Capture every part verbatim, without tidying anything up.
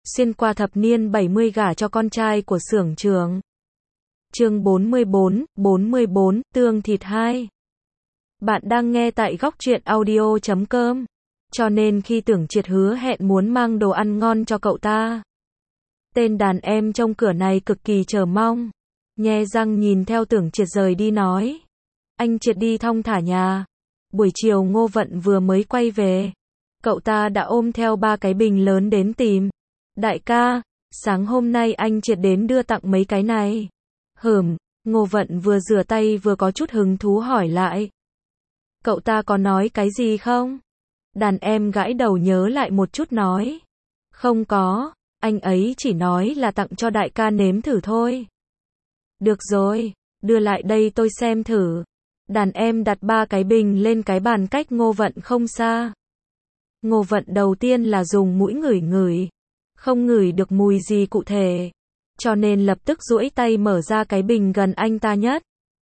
xuyên qua thập niên bảy mươi gả cho con trai của xưởng trưởng. Chương bốn mươi bốn, bốn mươi bốn, tương thịt hai. Bạn đang nghe tại góc truyện audio chấm com. Cho nên khi Tưởng Triệt hứa hẹn muốn mang đồ ăn ngon cho cậu ta, tên đàn em trong cửa này cực kỳ chờ mong. Nhe răng nhìn theo Tưởng Triệt rời đi nói: anh Triệt đi thong thả nhà. Buổi chiều Ngô Vận vừa mới quay về, cậu ta đã ôm theo ba cái bình lớn đến tìm. Đại ca, sáng hôm nay anh Triệt đến đưa tặng mấy cái này. Hửm, Ngô Vận vừa rửa tay vừa có chút hứng thú hỏi lại. Cậu ta có nói cái gì không? Đàn em gãi đầu nhớ lại một chút nói. Không có, anh ấy chỉ nói là tặng cho đại ca nếm thử thôi. Được rồi, đưa lại đây tôi xem thử. Đàn em đặt ba cái bình lên cái bàn cách Ngô Vận không xa. Ngô Vận đầu tiên là dùng mũi ngửi ngửi, không ngửi được mùi gì cụ thể, cho nên lập tức duỗi tay mở ra cái bình gần anh ta nhất.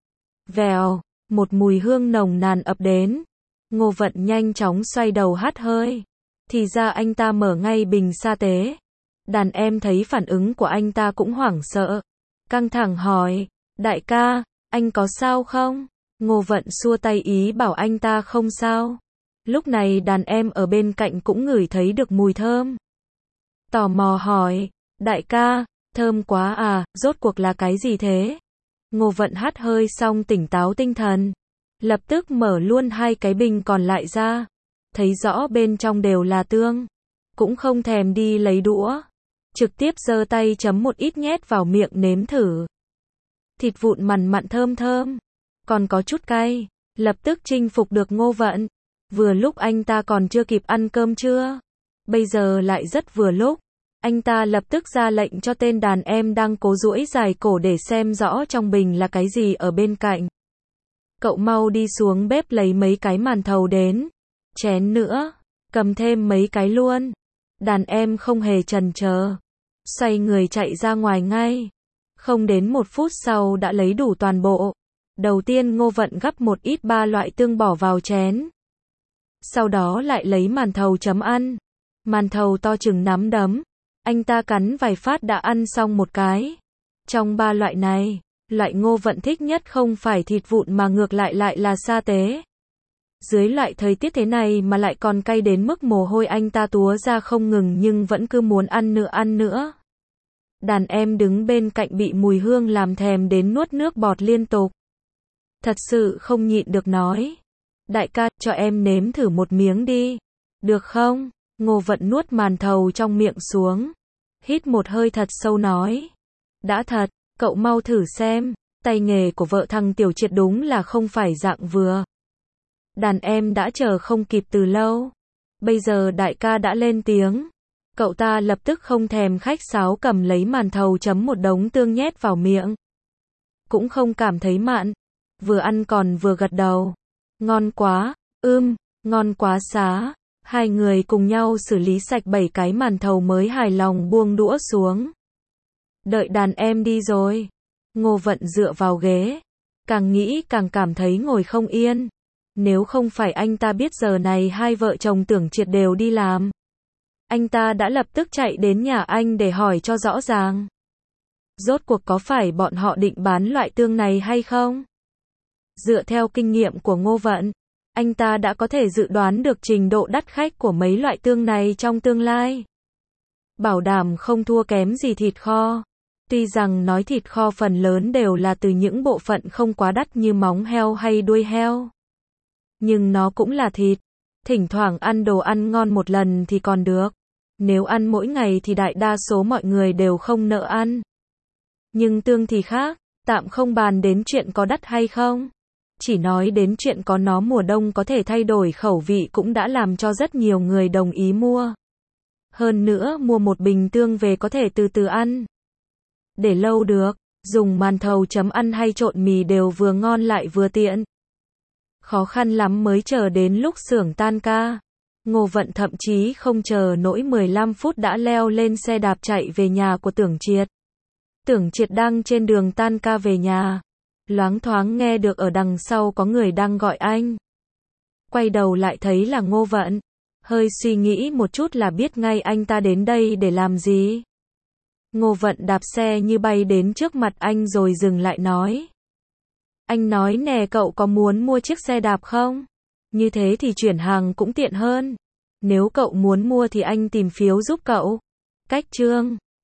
Vèo, một mùi hương nồng nàn ập đến. Ngô Vận nhanh chóng xoay đầu hắt hơi. Thì ra anh ta mở ngay bình sa tế. Đàn em thấy phản ứng của anh ta cũng hoảng sợ, căng thẳng hỏi: đại ca, anh có sao không? Ngô Vận xua tay ý bảo anh ta không sao. Lúc này đàn em ở bên cạnh cũng ngửi thấy được mùi thơm. Tò mò hỏi: đại ca, thơm quá à, rốt cuộc là cái gì thế? Ngô Vận hắt hơi xong tỉnh táo tinh thần, lập tức mở luôn hai cái bình còn lại ra, thấy rõ bên trong đều là tương, cũng không thèm đi lấy đũa, trực tiếp giơ tay chấm một ít nhét vào miệng nếm thử. Thịt vụn mằn mặn thơm thơm, còn có chút cay, lập tức chinh phục được Ngô Vận. Vừa lúc anh ta còn chưa kịp ăn cơm trưa, bây giờ lại rất vừa lúc. Anh ta lập tức ra lệnh cho tên đàn em đang cố duỗi dài cổ để xem rõ trong bình là cái gì ở bên cạnh. Cậu mau đi xuống bếp lấy mấy cái màn thầu đến, chén nữa, cầm thêm mấy cái luôn. Đàn em không hề chần chờ, xoay người chạy ra ngoài ngay. Không đến một phút sau đã lấy đủ toàn bộ. Đầu tiên Ngô Vận gắp một ít ba loại tương bỏ vào chén. Sau đó lại lấy màn thầu chấm ăn. Màn thầu to chừng nắm đấm. Anh ta cắn vài phát đã ăn xong một cái. Trong ba loại này, loại Ngô Vận thích nhất không phải thịt vụn mà ngược lại lại là sa tế. Dưới loại thời tiết thế này mà lại còn cay đến mức mồ hôi anh ta túa ra không ngừng nhưng vẫn cứ muốn ăn nữa ăn nữa. Đàn em đứng bên cạnh bị mùi hương làm thèm đến nuốt nước bọt liên tục. Thật sự không nhịn được nói: đại ca, cho em nếm thử một miếng đi. Được không? Ngô Vận nuốt màn thầu trong miệng xuống, hít một hơi thật sâu nói: đã thật, cậu mau thử xem, tay nghề của vợ thằng Tiểu Triệt đúng là không phải dạng vừa. Đàn em đã chờ không kịp từ lâu, bây giờ đại ca đã lên tiếng. Cậu ta lập tức không thèm khách sáo cầm lấy màn thầu chấm một đống tương nhét vào miệng. Cũng không cảm thấy mặn, vừa ăn còn vừa gật đầu. Ngon quá, ưm, ngon quá xá. Hai người cùng nhau xử lý sạch bảy cái màn thầu mới hài lòng buông đũa xuống. Đợi đàn em đi rồi. Ngô Vận dựa vào ghế, càng nghĩ càng cảm thấy ngồi không yên. Nếu không phải anh ta biết giờ này hai vợ chồng Tưởng Triệt đều đi làm, anh ta đã lập tức chạy đến nhà anh để hỏi cho rõ ràng. Rốt cuộc có phải bọn họ định bán loại tương này hay không? Dựa theo kinh nghiệm của Ngô Vận, anh ta đã có thể dự đoán được trình độ đắt khách của mấy loại tương này trong tương lai. Bảo đảm không thua kém gì thịt kho. Tuy rằng nói thịt kho phần lớn đều là từ những bộ phận không quá đắt như móng heo hay đuôi heo, nhưng nó cũng là thịt. Thỉnh thoảng ăn đồ ăn ngon một lần thì còn được. Nếu ăn mỗi ngày thì đại đa số mọi người đều không nỡ ăn. Nhưng tương thì khác, tạm không bàn đến chuyện có đắt hay không. Chỉ nói đến chuyện có nó mùa đông có thể thay đổi khẩu vị cũng đã làm cho rất nhiều người đồng ý mua. Hơn nữa mua một bình tương về có thể từ từ ăn, để lâu được, dùng màn thầu chấm ăn hay trộn mì đều vừa ngon lại vừa tiện. Khó khăn lắm mới chờ đến lúc xưởng tan ca. Ngô Vận thậm chí không chờ nỗi mười lăm phút đã leo lên xe đạp chạy về nhà của Tưởng Triệt. Tưởng Triệt đang trên đường tan ca về nhà, loáng thoáng nghe được ở đằng sau có người đang gọi anh. Quay đầu lại thấy là Ngô Vận. Hơi suy nghĩ một chút là biết ngay anh ta đến đây để làm gì. Ngô Vận đạp xe như bay đến trước mặt anh rồi dừng lại nói. Anh nói nè, cậu có muốn mua chiếc xe đạp không? Như thế thì chuyển hàng cũng tiện hơn. Nếu cậu muốn mua thì anh tìm phiếu giúp cậu. Cách chương